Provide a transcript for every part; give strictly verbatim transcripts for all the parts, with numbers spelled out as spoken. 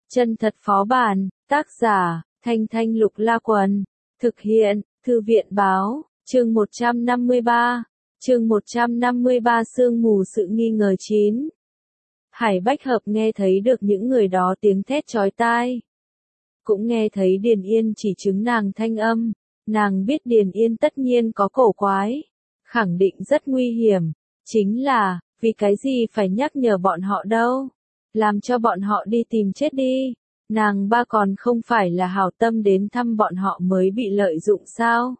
Chân thật phó bản, tác giả, Thanh Thanh Lục La Quần, thực hiện, Thư viện báo, chương một trăm năm mươi ba, chương một trăm năm mươi ba sương mù sự nghi ngờ chín. Hải Bách Hợp nghe thấy được những người đó tiếng thét chói tai. Cũng nghe thấy Điền Yên chỉ chứng nàng thanh âm, nàng biết Điền Yên tất nhiên có cổ quái, khẳng định rất nguy hiểm, chính là, vì cái gì phải nhắc nhở bọn họ đâu, làm cho bọn họ đi tìm chết đi, nàng ba còn không phải là hảo tâm đến thăm bọn họ mới bị lợi dụng sao?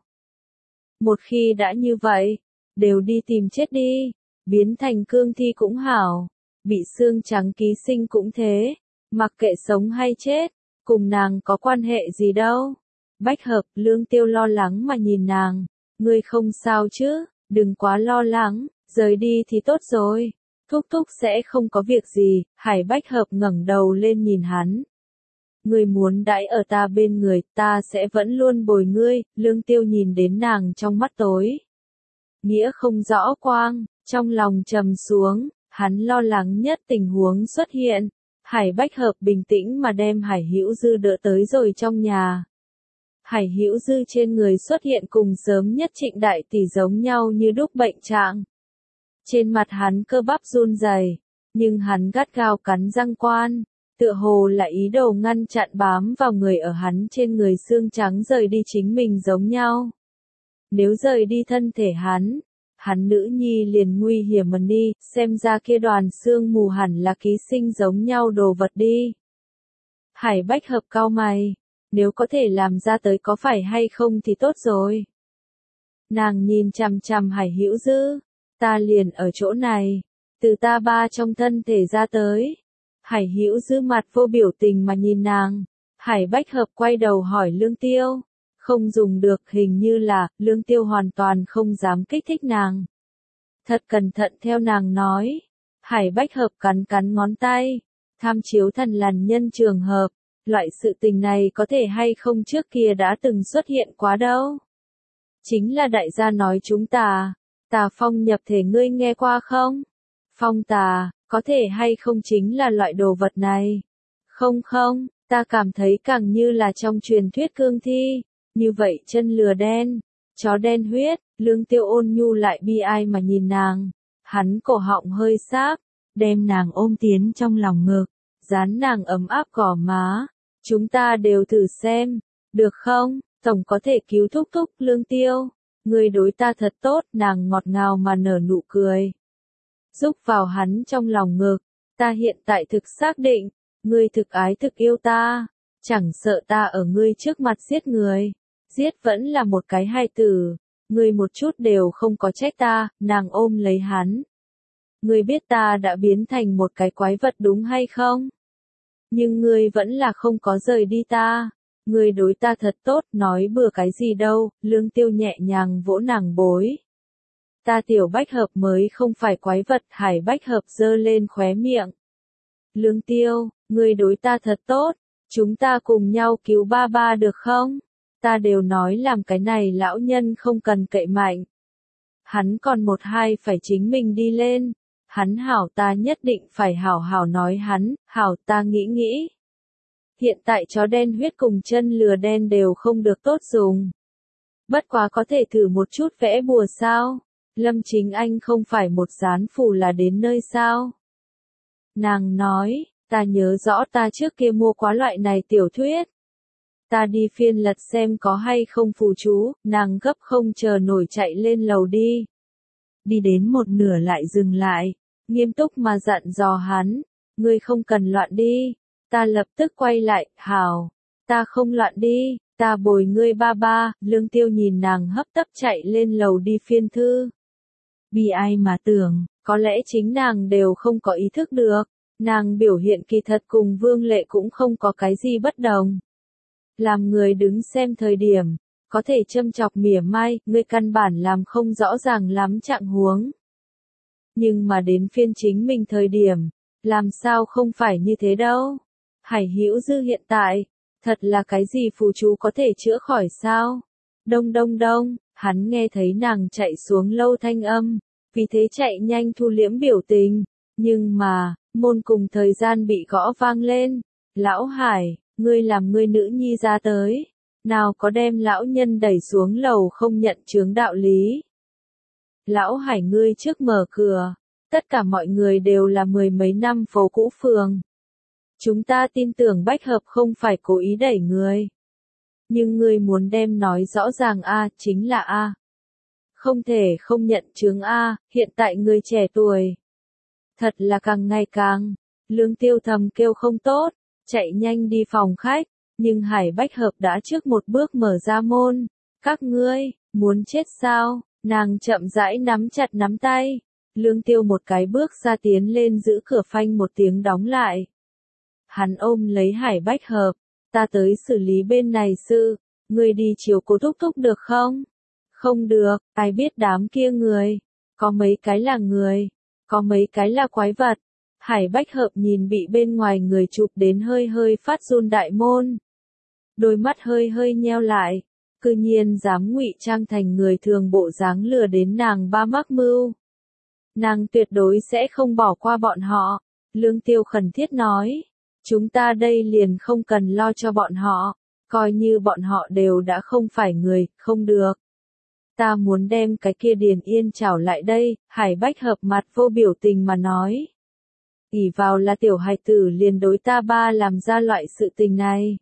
Một khi đã như vậy, đều đi tìm chết đi, biến thành cương thi cũng hảo, bị xương trắng ký sinh cũng thế, mặc kệ sống hay chết, cùng nàng có quan hệ gì đâu. Bách Hợp, Lương Tiêu lo lắng mà nhìn nàng, ngươi không sao chứ, đừng quá lo lắng, rời đi thì tốt rồi, thúc thúc sẽ không có việc gì. Hải Bách Hợp ngẩng đầu lên nhìn hắn. Ngươi muốn đãi ở ta bên người, ta sẽ vẫn luôn bồi ngươi. Lương Tiêu nhìn đến nàng trong mắt tối nghĩa không rõ quang, trong lòng trầm xuống, hắn lo lắng nhất tình huống xuất hiện. Hải Bách Hợp bình tĩnh mà đem Hải Hữu Dư đỡ tới rồi trong nhà. Hải Hữu Dư trên người xuất hiện cùng sớm nhất Trịnh đại tỷ giống nhau như đúc bệnh trạng. Trên mặt hắn cơ bắp run rẩy, nhưng hắn gắt gao cắn răng quan, tựa hồ là ý đồ ngăn chặn bám vào người ở hắn trên người xương trắng rời đi chính mình giống nhau. Nếu rời đi thân thể hắn, hắn nữ nhi liền nguy hiểm mà đi, xem ra kia đoàn xương mù hẳn là ký sinh giống nhau đồ vật đi. Hải Bách Hợp cau mày, nếu có thể làm ra tới có phải hay không thì tốt rồi. Nàng nhìn chằm chằm Hải Hữu Dư, ta liền ở chỗ này, từ ta ba trong thân thể ra tới. Hải Hữu Dư mặt vô biểu tình mà nhìn nàng. Hải Bách Hợp quay đầu hỏi Lương Tiêu, không dùng được, hình như là, Lương Tiêu hoàn toàn không dám kích thích nàng. Thật cẩn thận theo nàng nói. Hải Bách Hợp cắn cắn ngón tay, tham chiếu thần lằn nhân trường hợp, loại sự tình này có thể hay không trước kia đã từng xuất hiện quá đâu. Chính là đại gia nói chúng ta, tà phong nhập thể, ngươi nghe qua không? Phong tà, có thể hay không chính là loại đồ vật này? Không không, ta cảm thấy càng như là trong truyền thuyết cương thi, như vậy chân lừa đen, chó đen huyết. Lương Tiêu ôn nhu lại bi ai mà nhìn nàng, hắn cổ họng hơi sáp, đem nàng ôm tiến trong lòng ngực, dán nàng ấm áp gò má. Chúng ta đều thử xem, được không? Tổng có thể cứu thúc thúc. Lương Tiêu, ngươi đối ta thật tốt. Nàng ngọt ngào mà nở nụ cười, rúc vào hắn trong lòng ngực. Ta hiện tại thực xác định, ngươi thực ái thực yêu ta, chẳng sợ ta ở ngươi trước mặt giết người, giết vẫn là một cái hài tử, ngươi một chút đều không có trách ta. Nàng ôm lấy hắn, ngươi biết ta đã biến thành một cái quái vật đúng hay không? Nhưng ngươi vẫn là không có rời đi ta, ngươi đối ta thật tốt, nói bừa cái gì đâu. Lương Tiêu nhẹ nhàng vỗ nàng bối. Ta tiểu Bách Hợp mới không phải quái vật. Hải Bách Hợp giơ lên khóe miệng. Lương Tiêu, ngươi đối ta thật tốt, chúng ta cùng nhau cứu ba ba được không? Ta đều nói làm cái này lão nhân không cần cậy mạnh. Hắn còn một hai phải chính mình đi lên. Hắn hảo, ta nhất định phải hảo hảo nói hắn, hảo. Ta nghĩ nghĩ. Hiện tại chó đen huyết cùng chân lừa đen đều không được tốt dùng. Bất quá có thể thử một chút vẽ bùa sao? Lâm Chính Anh không phải một gián phù là đến nơi sao? Nàng nói, ta nhớ rõ ta trước kia mua quá loại này tiểu thuyết. Ta đi phiên lật xem có hay không phù chú. Nàng gấp không chờ nổi chạy lên lầu đi. Đi đến một nửa lại dừng lại, nghiêm túc mà dặn dò hắn, ngươi không cần loạn đi. Ta lập tức quay lại, hảo, ta không loạn đi, ta bồi ngươi ba ba. Lương Tiêu nhìn nàng hấp tấp chạy lên lầu đi phiên thư. Bi ai mà tưởng, có lẽ chính nàng đều không có ý thức được, nàng biểu hiện kỳ thật cùng Vương Lệ cũng không có cái gì bất đồng. Làm người đứng xem thời điểm, có thể châm chọc mỉa mai, ngươi căn bản làm không rõ ràng lắm trạng huống. Nhưng mà đến phiên chính mình thời điểm, làm sao không phải như thế đâu. Hải Hữu Dư hiện tại, thật là cái gì phù chú có thể chữa khỏi sao? Đông đông đông, hắn nghe thấy nàng chạy xuống lâu thanh âm, vì thế chạy nhanh thu liễm biểu tình. Nhưng mà, môn cùng thời gian bị gõ vang lên, Lão Hải, ngươi làm ngươi nữ nhi ra tới, nào có đem lão nhân đẩy xuống lầu không nhận chướng đạo lý. Lão Hải ngươi trước mở cửa, tất cả mọi người đều là mười mấy năm phố cũ phường. Chúng ta tin tưởng Bách Hợp không phải cố ý đẩy người. Nhưng ngươi muốn đem nói rõ ràng A, chính là A. Không thể không nhận chướng A, hiện tại ngươi trẻ tuổi. Thật là càng ngày càng, Lương Tiêu thầm kêu không tốt, chạy nhanh đi phòng khách, nhưng Hải Bách Hợp đã trước một bước mở ra môn. Các ngươi, muốn chết sao? Nàng chậm rãi nắm chặt nắm tay. Lương Tiêu một cái bước ra tiến lên giữ cửa phanh một tiếng đóng lại. Hắn ôm lấy Hải Bách Hợp, ta tới xử lý bên này sự, ngươi đi chiều cố thúc thúc được không? Không được, ai biết đám kia người, có mấy cái là người, có mấy cái là quái vật. Hải Bách Hợp nhìn bị bên ngoài người chụp đến hơi hơi phát run đại môn. Đôi mắt hơi hơi nheo lại, cư nhiên dám ngụy trang thành người thường bộ dáng lừa đến nàng ba mắc mưu. Nàng tuyệt đối sẽ không bỏ qua bọn họ, Lương Tiêu khẩn thiết nói. Chúng ta đây liền không cần lo cho bọn họ, coi như bọn họ đều đã không phải người, không được. Ta muốn đem cái kia Điền Yên trảo lại đây, Hải Bách Hợp mặt vô biểu tình mà nói. ỷ vào là tiểu hài tử liền đối ta ba làm ra loại sự tình này.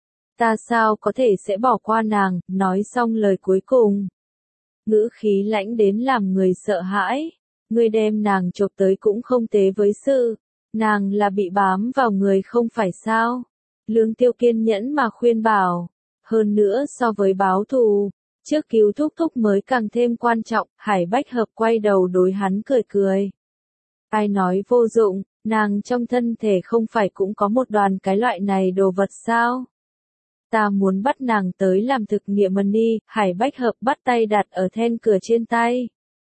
Ta sao có thể sẽ bỏ qua nàng, nói xong lời cuối cùng. Ngữ khí lãnh đến làm người sợ hãi, ngươi đem nàng chộp tới cũng không tế với sự. Nàng là bị bám vào người không phải sao? Lương Tiêu kiên nhẫn mà khuyên bảo. Hơn nữa so với báo thù, trước cứu thúc thúc mới càng thêm quan trọng. Hải Bách Hợp quay đầu đối hắn cười cười. Ai nói vô dụng, nàng trong thân thể không phải cũng có một đoàn cái loại này đồ vật sao? Ta muốn bắt nàng tới làm thực nghiệm money. Hải Bách Hợp bắt tay đặt ở then cửa trên tay.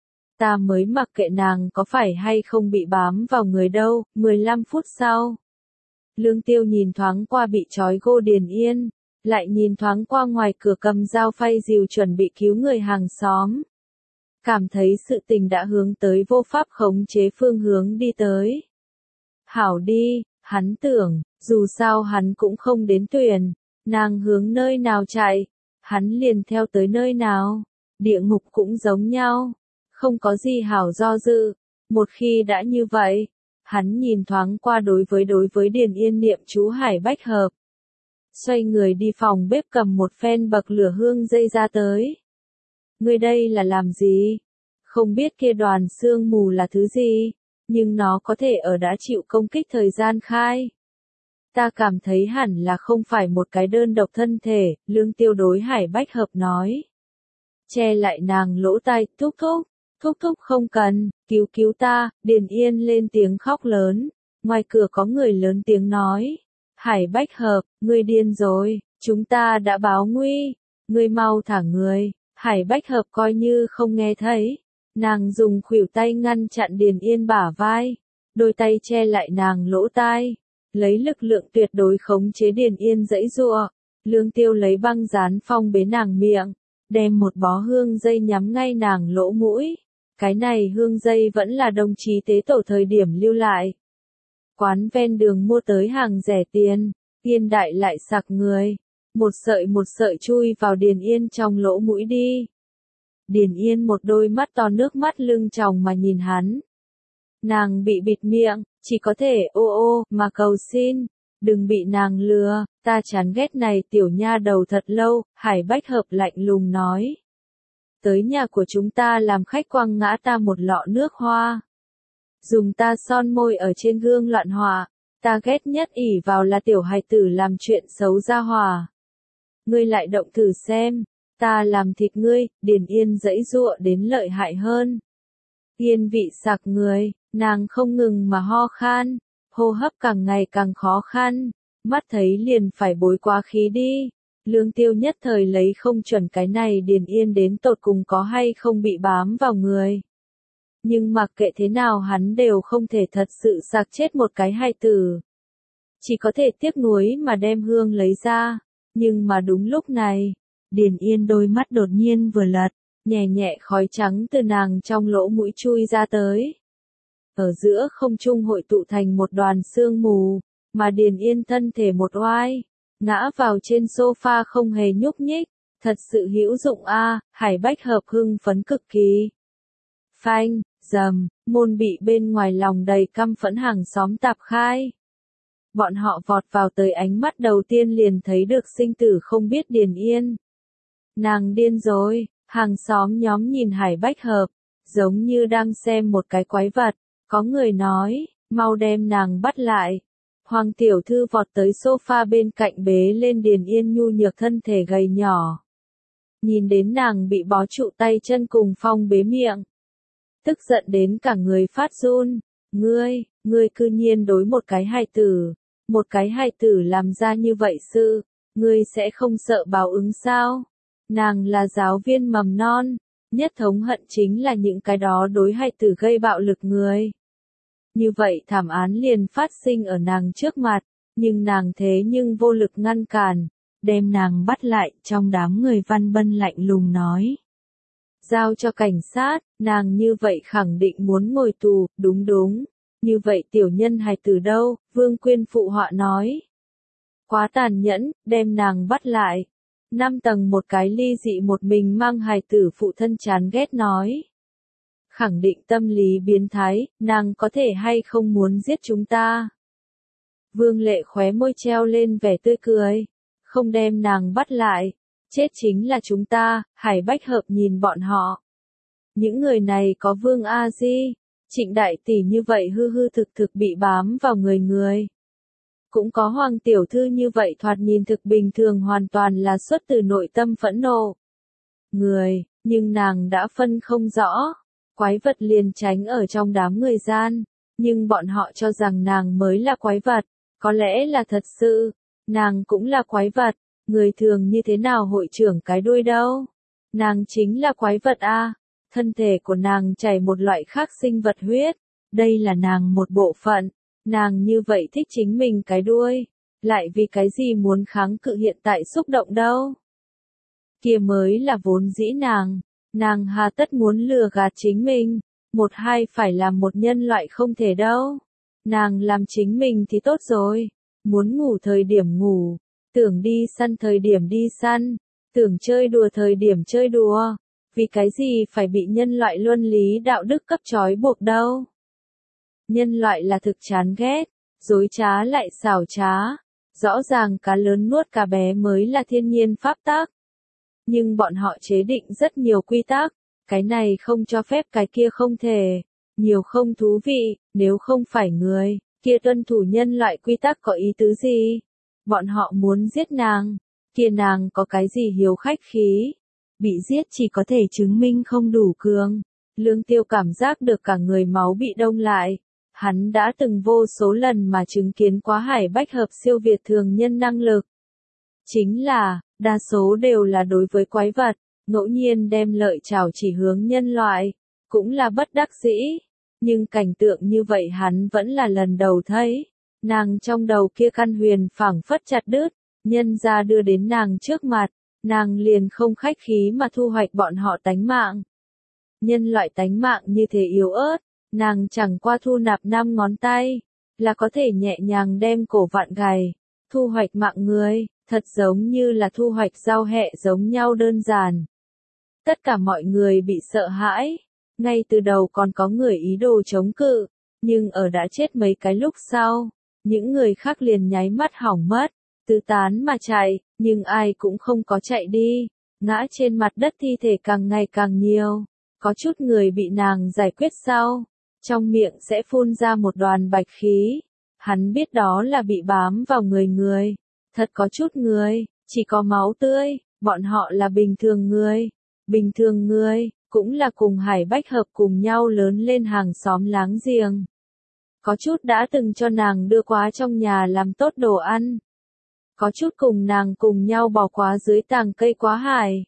Ta mới mặc kệ nàng có phải hay không bị bám vào người đâu. mười lăm phút sau, Lương Tiêu nhìn thoáng qua bị trói gô Điền Yên, lại nhìn thoáng qua ngoài cửa cầm dao phay dìu chuẩn bị cứu người hàng xóm. Cảm thấy sự tình đã hướng tới vô pháp khống chế phương hướng đi tới. Hảo đi, hắn tưởng, dù sao hắn cũng không đến tuyển, nàng hướng nơi nào chạy, hắn liền theo tới nơi nào, địa ngục cũng giống nhau. Không có gì hảo do dự, một khi đã như vậy, hắn nhìn thoáng qua đối với đối với Điền Yên niệm chú Hải Bách Hợp. Xoay người đi phòng bếp cầm một phen bậc lửa hương dây ra tới. Ngươi đây là làm gì? Không biết kia đoàn sương mù là thứ gì, nhưng nó có thể ở đã chịu công kích thời gian khai. Ta cảm thấy hẳn là không phải một cái đơn độc thân thể, Lương Tiêu đối Hải Bách Hợp nói. Che lại nàng lỗ tai, thúc thúc. Thúc thúc không cần, cứu cứu ta, Điền Yên lên tiếng khóc lớn, ngoài cửa có người lớn tiếng nói. Hải Bách Hợp, ngươi điên rồi, chúng ta đã báo nguy, ngươi mau thả người. Hải Bách Hợp coi như không nghe thấy, nàng dùng khuỷu tay ngăn chặn Điền Yên bả vai, đôi tay che lại nàng lỗ tai, lấy lực lượng tuyệt đối khống chế Điền Yên giãy giụa. Lương Tiêu lấy băng dán phong bế nàng miệng, đem một bó hương dây nhắm ngay nàng lỗ mũi. Cái này hương dây vẫn là đồng chí tế tổ thời điểm lưu lại. Quán ven đường mua tới hàng rẻ tiền, Yên đại lại sặc người. Một sợi một sợi chui vào Điền Yên trong lỗ mũi đi. Điền Yên một đôi mắt to nước mắt lưng tròng mà nhìn hắn. Nàng bị bịt miệng, chỉ có thể ô ô mà cầu xin. Đừng bị nàng lừa, ta chán ghét này tiểu nha đầu thật lâu, Hải Bách Hợp lạnh lùng nói. Tới nhà của chúng ta làm khách quăng ngã ta một lọ nước hoa. Dùng ta son môi ở trên gương loạn họa, ta ghét nhất ỷ vào là tiểu hài tử làm chuyện xấu ra hòa. Ngươi lại động thử xem, ta làm thịt ngươi. Điền Yên giãy giụa đến lợi hại hơn. Yên vị sặc người, nàng không ngừng mà ho khan, hô hấp càng ngày càng khó khăn, mắt thấy liền phải bối quá khí đi. Lương Tiêu nhất thời lấy không chuẩn cái này Điền Yên đến tột cùng có hay không bị bám vào người. Nhưng mặc kệ thế nào hắn đều không thể thật sự sặc chết một cái hài tử. Chỉ có thể tiếc nuối mà đem hương lấy ra. Nhưng mà đúng lúc này, Điền Yên đôi mắt đột nhiên vừa lật, nhẹ nhẹ khói trắng từ nàng trong lỗ mũi chui ra tới. Ở giữa không trung hội tụ thành một đoàn sương mù, mà Điền Yên thân thể một oai, ngã vào trên sofa không hề nhúc nhích, thật sự hữu dụng a, Hải Bách Hợp hưng phấn cực kỳ. Phanh, rầm, môn bị bên ngoài lòng đầy căm phẫn hàng xóm tạp khai. Bọn họ vọt vào tới, ánh mắt đầu tiên liền thấy được sinh tử không biết Điền Yên. Nàng điên rồi, hàng xóm nhóm nhìn Hải Bách Hợp, giống như đang xem một cái quái vật, có người nói, mau đem nàng bắt lại. Hoàng tiểu thư vọt tới sofa bên cạnh bế lên Điền Yên nhu nhược thân thể gầy nhỏ. Nhìn đến nàng bị bó trụ tay chân cùng phong bế miệng. Tức giận đến cả người phát run, ngươi, ngươi cư nhiên đối một cái hài tử, một cái hài tử làm ra như vậy sự, ngươi sẽ không sợ báo ứng sao? Nàng là giáo viên mầm non, nhất thống hận chính là những cái đó đối hài tử gây bạo lực người. Như vậy thảm án liền phát sinh ở nàng trước mặt, nhưng nàng thế nhưng vô lực ngăn cản, đem nàng bắt lại, trong đám người Văn Bân lạnh lùng nói. Giao cho cảnh sát, nàng như vậy khẳng định muốn ngồi tù, đúng đúng, như vậy tiểu nhân hài tử đâu, Vương Quyên phụ họa nói. Quá tàn nhẫn, đem nàng bắt lại. Năm tầng một cái ly dị một mình mang hài tử phụ thân chán ghét nói. Khẳng định tâm lý biến thái, nàng có thể hay không muốn giết chúng ta. Vương Lệ khóe môi treo lên vẻ tươi cười, không đem nàng bắt lại, chết chính là chúng ta. Hải Bách Hợp nhìn bọn họ. Những người này có Vương A Di, Trịnh đại tỷ như vậy hư hư thực thực bị bám vào người người. Cũng có Hoàng tiểu thư như vậy thoạt nhìn thực bình thường, hoàn toàn là xuất từ nội tâm phẫn nộ. Người, nhưng nàng đã phân không rõ. Quái vật liền tránh ở trong đám người gian, nhưng bọn họ cho rằng nàng mới là quái vật, có lẽ là thật sự, nàng cũng là quái vật, người thường như thế nào hội trưởng cái đuôi đâu. Nàng chính là quái vật a, thân thể của nàng chảy một loại khác sinh vật huyết, đây là nàng một bộ phận, nàng như vậy thích chính mình cái đuôi, lại vì cái gì muốn kháng cự hiện tại xúc động đâu. Kia mới là vốn dĩ nàng. Nàng hà tất muốn lừa gạt chính mình, một hai phải làm một nhân loại không thể đâu. Nàng làm chính mình thì tốt rồi, muốn ngủ thời điểm ngủ, tưởng đi săn thời điểm đi săn, tưởng chơi đùa thời điểm chơi đùa, vì cái gì phải bị nhân loại luân lý đạo đức cấp trói buộc đâu. Nhân loại là thực chán ghét, dối trá lại xảo trá, rõ ràng cá lớn nuốt cá bé mới là thiên nhiên pháp tắc. Nhưng bọn họ chế định rất nhiều quy tắc, cái này không cho phép cái kia không thể, nhiều không thú vị, nếu không phải người, kia tuân thủ nhân loại quy tắc có ý tứ gì? Bọn họ muốn giết nàng, kia nàng có cái gì hiếu khách khí? Bị giết chỉ có thể chứng minh không đủ cường. Lương Tiêu cảm giác được cả người máu bị đông lại. Hắn đã từng vô số lần mà chứng kiến quá Hải Bách Hợp siêu việt thường nhân năng lực. Chính là, đa số đều là đối với quái vật, ngẫu nhiên đem lợi chảo chỉ hướng nhân loại, cũng là bất đắc dĩ. Nhưng cảnh tượng như vậy hắn vẫn là lần đầu thấy. Nàng trong đầu kia căn huyền phảng phất chặt đứt, nhân ra đưa đến nàng trước mặt, nàng liền không khách khí mà thu hoạch bọn họ tánh mạng. Nhân loại tánh mạng như thế yếu ớt, nàng chẳng qua thu nạp năm ngón tay, là có thể nhẹ nhàng đem cổ vặn gầy, thu hoạch mạng người. Thật giống như là thu hoạch rau hẹ giống nhau đơn giản. Tất cả mọi người bị sợ hãi, ngay từ đầu còn có người ý đồ chống cự, nhưng ở đã chết mấy cái lúc sau, những người khác liền nháy mắt hỏng mất, tứ tán mà chạy, nhưng ai cũng không có chạy đi, ngã trên mặt đất thi thể càng ngày càng nhiều, có chút người bị nàng giải quyết sau, trong miệng sẽ phun ra một đoàn bạch khí, hắn biết đó là bị bám vào người người. Thật có chút người, chỉ có máu tươi, bọn họ là bình thường người. Bình thường người, cũng là cùng Hải Bách Hợp cùng nhau lớn lên hàng xóm láng giềng. Có chút đã từng cho nàng đưa quá trong nhà làm tốt đồ ăn. Có chút cùng nàng cùng nhau bỏ quá dưới tàng cây quá hải.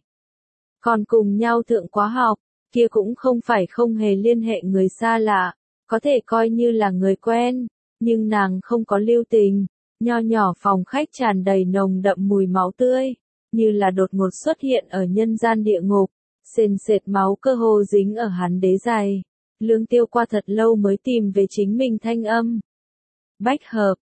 Còn cùng nhau thượng quá học, kia cũng không phải không hề liên hệ người xa lạ, có thể coi như là người quen, nhưng nàng không có lưu tình. Nho nhỏ phòng khách tràn đầy nồng đậm mùi máu tươi, như là đột ngột xuất hiện ở nhân gian địa ngục, sền sệt máu cơ hồ dính ở hắn đế giày. Lương Tiêu qua thật lâu mới tìm về chính mình thanh âm. Bách Hợp,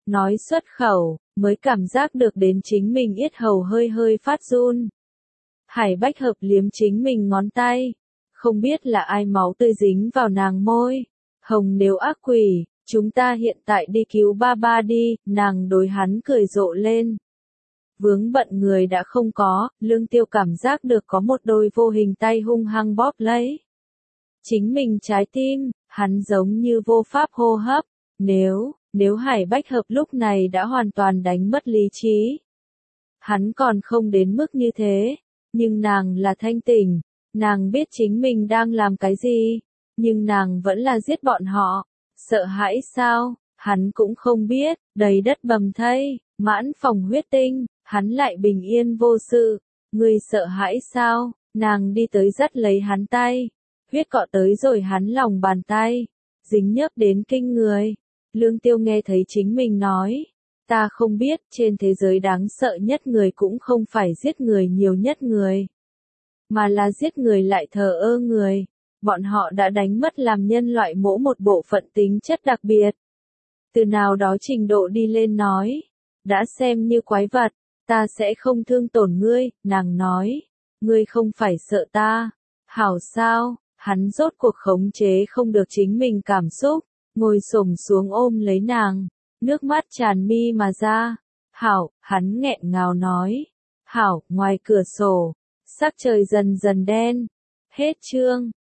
nói xuất khẩu, mới cảm giác được đến chính mình yết hầu hơi hơi phát run. Hải Bách Hợp liếm chính mình ngón tay, không biết là ai máu tươi dính vào nàng môi. Hồng nếu ác quỷ, chúng ta hiện tại đi cứu ba ba đi, nàng đối hắn cười rộ lên. Vướng bận người đã không có, Lương Tiêu cảm giác được có một đôi vô hình tay hung hăng bóp lấy chính mình trái tim, hắn giống như vô pháp hô hấp. Nếu, nếu Hải Bách Hợp lúc này đã hoàn toàn đánh mất lý trí, hắn còn không đến mức như thế, nhưng nàng là thanh tỉnh, nàng biết chính mình đang làm cái gì, nhưng nàng vẫn là giết bọn họ. Sợ hãi sao? Hắn cũng không biết, đầy đất bầm thây, mãn phòng huyết tinh, hắn lại bình yên vô sự. Ngươi sợ hãi sao? Nàng đi tới dắt lấy hắn tay, huyết cọ tới rồi hắn lòng bàn tay, dính nhớp đến kinh người. Lương Tiêu nghe thấy chính mình nói, ta không biết, trên thế giới đáng sợ nhất người cũng không phải giết người nhiều nhất người, mà là giết người lại thờ ơ người. Bọn họ đã đánh mất làm nhân loại mỗi một bộ phận tính chất đặc biệt. Từ nào đó trình độ đi lên nói, đã xem như quái vật, ta sẽ không thương tổn ngươi, nàng nói, ngươi không phải sợ ta. Hảo sao, hắn rốt cuộc khống chế không được chính mình cảm xúc, ngồi xổm xuống ôm lấy nàng, nước mắt tràn mi mà ra. Hảo, hắn nghẹn ngào nói. Hảo, ngoài cửa sổ, sắc trời dần dần đen. Hết chương.